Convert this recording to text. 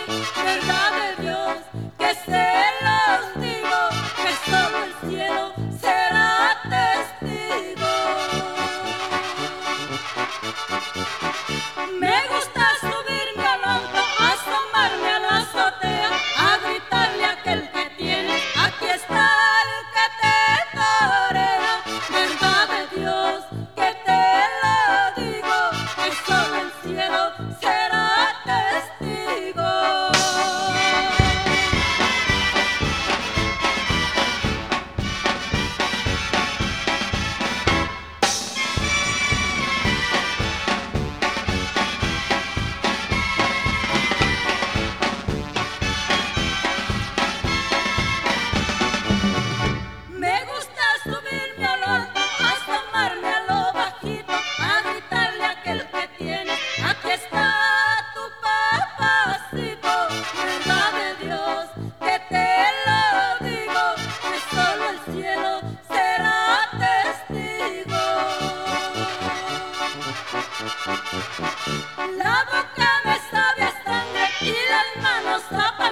verdad de Dios, que se los digo, que solo el cielo será testigo. Me gusta subirme al alto, asomarme a la azotea, a gritarle a aquel que tiene, aquí está el que te torea. Verdad de Dios, que te lo digo, que solo el cielo será testigo. Me gusta subirme al alto, asomarme a lo bajito, a gritarle a aquel que tiene, aquí está tu papacito. Verdad de Dios, que te lo digo, que solo el cielo será testigo. La boca me sabe a sangre y las manos a